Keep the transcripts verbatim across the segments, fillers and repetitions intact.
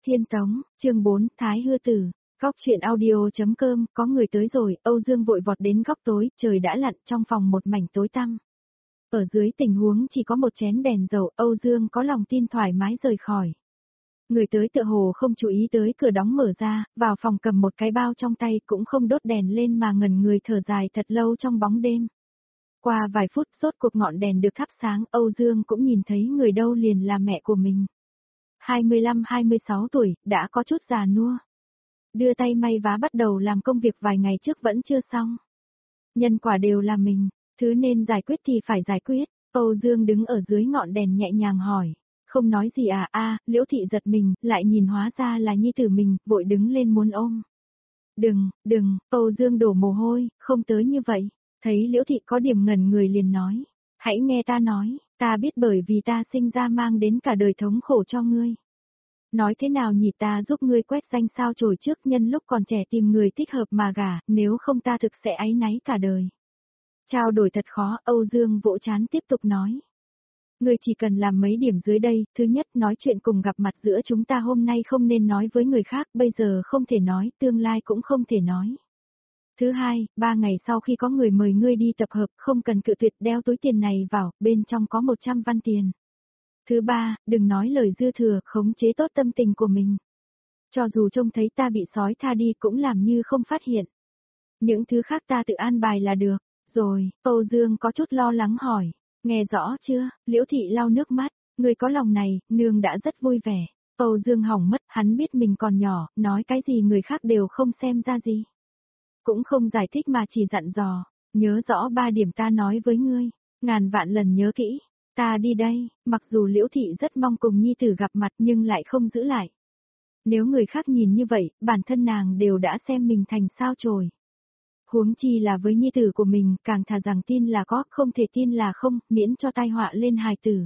Tiên Tống, chương bốn, Thái Hư Tử. Góc truyện audio.com, có người tới rồi, Âu Dương vội vọt đến góc tối, trời đã lặn trong phòng một mảnh tối tăm. Ở dưới tình huống chỉ có một chén đèn dầu, Âu Dương có lòng tin thoải mái rời khỏi. Người tới tựa hồ không chú ý tới cửa đóng mở ra, vào phòng cầm một cái bao trong tay cũng không đốt đèn lên mà ngẩn người thở dài thật lâu trong bóng đêm. Qua vài phút rốt cuộc ngọn đèn được thắp sáng, Âu Dương cũng nhìn thấy người đâu liền là mẹ của mình. hai mươi lăm hai mươi sáu tuổi, đã có chút già nua. Đưa tay may vá bắt đầu làm công việc vài ngày trước vẫn chưa xong. Nhân quả đều là mình, thứ nên giải quyết thì phải giải quyết. Âu Dương đứng ở dưới ngọn đèn nhẹ nhàng hỏi. Không nói gì à, a Liễu Thị giật mình, lại nhìn hóa ra là nhi tử mình, vội đứng lên muốn ôm. Đừng, đừng, Âu Dương đổ mồ hôi, không tới như vậy. Thấy Liễu Thị có điểm ngẩn người liền nói. Hãy nghe ta nói, ta biết bởi vì ta sinh ra mang đến cả đời thống khổ cho ngươi. Nói thế nào nhỉ, ta giúp ngươi quét danh sao chổi trước nhân lúc còn trẻ tìm người thích hợp mà gả, nếu không ta thực sẽ áy náy cả đời. Trao đổi thật khó, Âu Dương vỗ trán tiếp tục nói. Ngươi chỉ cần làm mấy điểm dưới đây, thứ nhất nói chuyện cùng gặp mặt giữa chúng ta hôm nay không nên nói với người khác, bây giờ không thể nói, tương lai cũng không thể nói. Thứ hai, ba ngày sau khi có người mời ngươi đi tập hợp, không cần cự tuyệt, đeo túi tiền này vào, bên trong có một trăm văn tiền. Thứ ba, đừng nói lời dư thừa, khống chế tốt tâm tình của mình. Cho dù trông thấy ta bị sói tha đi cũng làm như không phát hiện. Những thứ khác ta tự an bài là được. Rồi, Âu Dương có chút lo lắng hỏi. Nghe rõ chưa? Liễu Thị lau nước mắt. Người có lòng này, nương đã rất vui vẻ. Âu Dương hỏng mất, hắn biết mình còn nhỏ, nói cái gì người khác đều không xem ra gì. Cũng không giải thích mà chỉ dặn dò. Nhớ rõ ba điểm ta nói với ngươi. Ngàn vạn lần nhớ kỹ. Ta đi đây, mặc dù Liễu Thị rất mong cùng nhi tử gặp mặt nhưng lại không giữ lại. Nếu người khác nhìn như vậy, bản thân nàng đều đã xem mình thành sao chổi. Huống chi là với nhi tử của mình, càng thà rằng tin là có, không thể tin là không, miễn cho tai họa lên hài tử.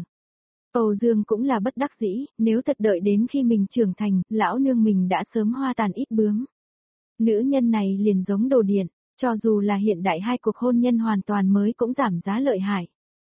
Âu Dương cũng là bất đắc dĩ, nếu thật đợi đến khi mình trưởng thành, lão nương mình đã sớm hoa tàn ít bướm. Nữ nhân này liền giống đồ điện, cho dù là hiện đại hai cuộc hôn nhân hoàn toàn mới cũng giảm giá lợi hại.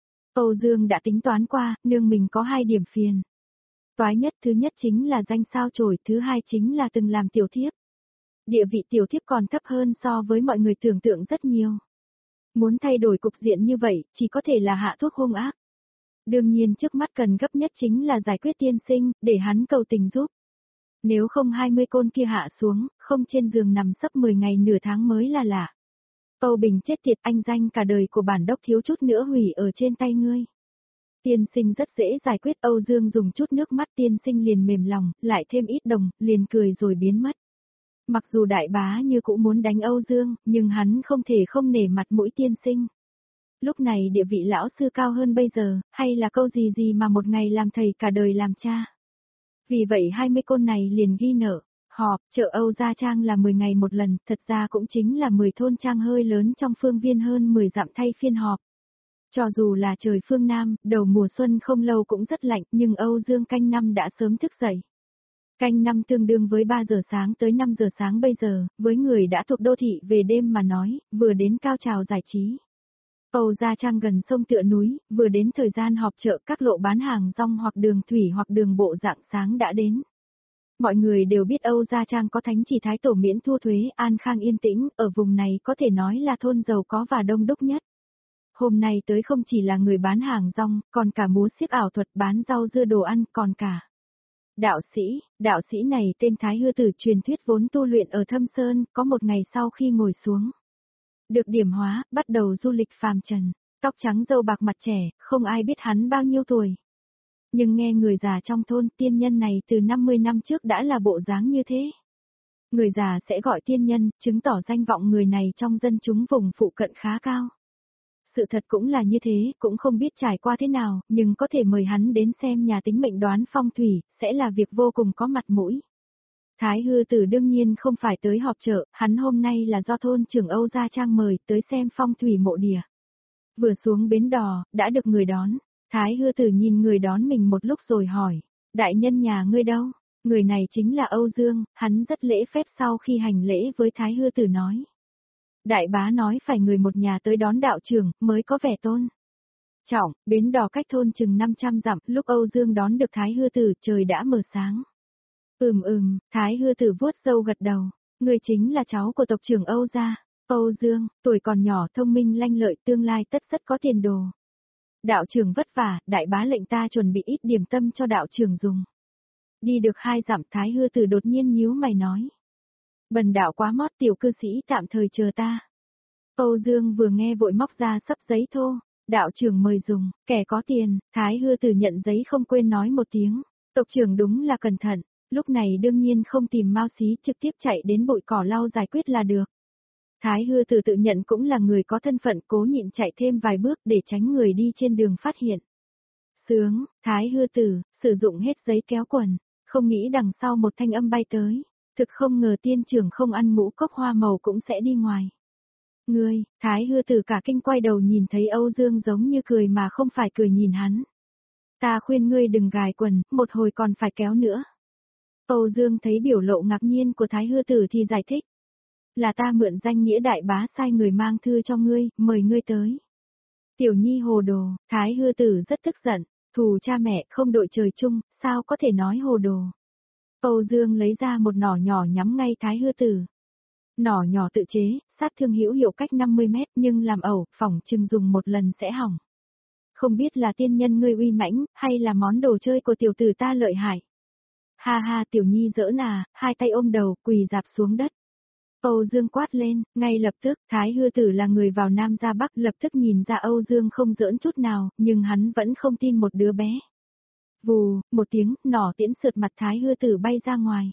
Âu Dương đã tính toán qua, nương mình có hai điểm phiền. Toái nhất thứ nhất chính là danh sao chổi, thứ hai chính là từng làm tiểu thiếp. Địa vị tiểu thiếp còn thấp hơn so với mọi người tưởng tượng rất nhiều. Muốn thay đổi cục diện như vậy, chỉ có thể là hạ thuốc hung ác. Đương nhiên trước mắt cần gấp nhất chính là giải quyết tiên sinh, để hắn cầu tình giúp. Nếu không hai mươi côn kia hạ xuống, không trên giường nằm sấp mười ngày nửa tháng mới là lạ. Âu Bình chết tiệt, anh danh cả đời của bản đốc thiếu chút nữa hủy ở trên tay ngươi. Tiên sinh rất dễ giải quyết, Âu Dương dùng chút nước mắt, tiên sinh liền mềm lòng, lại thêm ít đồng, liền cười rồi biến mất. Mặc dù đại bá như cũng muốn đánh Âu Dương, nhưng hắn không thể không nể mặt mũi tiên sinh. Lúc này địa vị lão sư cao hơn bây giờ, hay là câu gì gì mà một ngày làm thầy cả đời làm cha. Vì vậy hai mươi côn này liền ghi nợ. Họp, chợ Âu Gia Trang là mười ngày một lần, thật ra cũng chính là mười thôn trang hơi lớn trong phương viên hơn mười dặm thay phiên họp. Cho dù là trời phương Nam, đầu mùa xuân không lâu cũng rất lạnh, nhưng Âu Dương canh năm đã sớm thức dậy. Canh năm tương đương với ba giờ sáng tới năm giờ sáng bây giờ, với người đã thuộc đô thị về đêm mà nói, vừa đến cao trào giải trí. Âu Gia Trang gần sông tựa núi, vừa đến thời gian họp chợ, các lộ bán hàng rong hoặc đường thủy hoặc đường bộ rạng sáng đã đến. Mọi người đều biết Âu Gia Trang có thánh chỉ thái tổ miễn thu thuế, an khang yên tĩnh, ở vùng này có thể nói là thôn giàu có và đông đúc nhất. Hôm nay tới không chỉ là người bán hàng rong, còn cả múa xiếc ảo thuật, bán rau dưa đồ ăn, còn cả đạo sĩ. Đạo sĩ này tên Thái Hư Tử, truyền thuyết vốn tu luyện ở Thâm Sơn, có một ngày sau khi ngồi xuống được điểm hóa, bắt đầu du lịch phàm trần, tóc trắng râu bạc mặt trẻ, không ai biết hắn bao nhiêu tuổi. Nhưng nghe người già trong thôn, tiên nhân này từ năm mươi năm trước đã là bộ dáng như thế. Người già sẽ gọi tiên nhân, chứng tỏ danh vọng người này trong dân chúng vùng phụ cận khá cao. Sự thật cũng là như thế, cũng không biết trải qua thế nào, nhưng có thể mời hắn đến xem nhà tính mệnh đoán phong thủy, sẽ là việc vô cùng có mặt mũi. Thái Hư Tử đương nhiên không phải tới họp chợ, hắn hôm nay là do thôn trưởng Âu Gia Trang mời tới xem phong thủy mộ địa. Vừa xuống bến đò, đã được người đón. Thái Hư Tử nhìn người đón mình một lúc rồi hỏi, đại nhân nhà ngươi đâu? Người này chính là Âu Dương, hắn rất lễ phép sau khi hành lễ với Thái Hư Tử nói. Đại bá nói phải người một nhà tới đón đạo trưởng, mới có vẻ tôn trọng. Bến đò cách thôn chừng năm trăm dặm, lúc Âu Dương đón được Thái Hư Tử, trời đã mờ sáng. Ừm ừm, Thái Hư Tử vuốt râu gật đầu. Người chính là cháu của tộc trưởng Âu gia. Âu Dương, tuổi còn nhỏ thông minh lanh lợi tương lai tất rất có tiền đồ. Đạo trưởng vất vả, đại bá lệnh ta chuẩn bị ít điểm tâm cho đạo trưởng dùng. Đi được hai dặm Thái Hư Tử đột nhiên nhíu mày nói. Bần đạo quá mót tiểu cư sĩ tạm thời chờ ta. Âu Dương vừa nghe vội móc ra sấp giấy thô. Đạo trưởng mời dùng, kẻ có tiền, Thái Hư Tử nhận giấy không quên nói một tiếng. Tộc trưởng đúng là cẩn thận, lúc này đương nhiên không tìm Mao Xí trực tiếp chạy đến bụi cỏ lau giải quyết là được. Thái Hư Tử tự nhận cũng là người có thân phận cố nhịn chạy thêm vài bước để tránh người đi trên đường phát hiện. Sướng, Thái Hư Tử, sử dụng hết giấy kéo quần, không nghĩ đằng sau một thanh âm bay tới. Thực không ngờ tiên trưởng không ăn ngũ cốc hoa màu cũng sẽ đi ngoài. Ngươi, Thái Hư Tử cả kinh quay đầu nhìn thấy Âu Dương giống như cười mà không phải cười nhìn hắn. Ta khuyên ngươi đừng gài quần, một hồi còn phải kéo nữa. Âu Dương thấy biểu lộ ngạc nhiên của Thái Hư Tử thì giải thích. Là ta mượn danh nghĩa đại bá sai người mang thư cho ngươi, mời ngươi tới. Tiểu nhi hồ đồ, Thái Hư Tử rất tức giận, thù cha mẹ không đội trời chung, sao có thể nói hồ đồ. Âu Dương lấy ra một nỏ nhỏ nhắm ngay Thái Hư Tử. Nỏ nhỏ tự chế, sát thương hữu hiệu cách năm mươi mét nhưng làm ẩu, phỏng chừng dùng một lần sẽ hỏng. Không biết là tiên nhân ngươi uy mãnh, hay là món đồ chơi của tiểu tử ta lợi hại. Ha ha tiểu nhi giỡn à, hai tay ôm đầu, quỳ dạp xuống đất. Âu Dương quát lên, ngay lập tức, Thái Hư Tử là người vào Nam ra Bắc lập tức nhìn ra Âu Dương không giỡn chút nào, nhưng hắn vẫn không tin một đứa bé. Vù, một tiếng, nỏ tiễn sượt mặt Thái Hư Tử bay ra ngoài.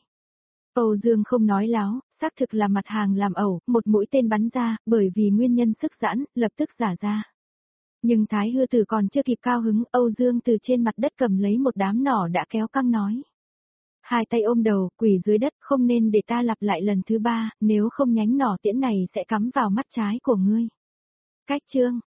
Âu Dương không nói láo, xác thực là mặt hàng làm ẩu, một mũi tên bắn ra, bởi vì nguyên nhân sức giãn, lập tức giả ra. Nhưng Thái Hư Tử còn chưa kịp cao hứng, Âu Dương từ trên mặt đất cầm lấy một đám nỏ đã kéo căng nói. Hai tay ôm đầu, quỳ dưới đất, không nên để ta lặp lại lần thứ ba, nếu không nhánh nỏ tiễn này sẽ cắm vào mắt trái của ngươi. Cách chương,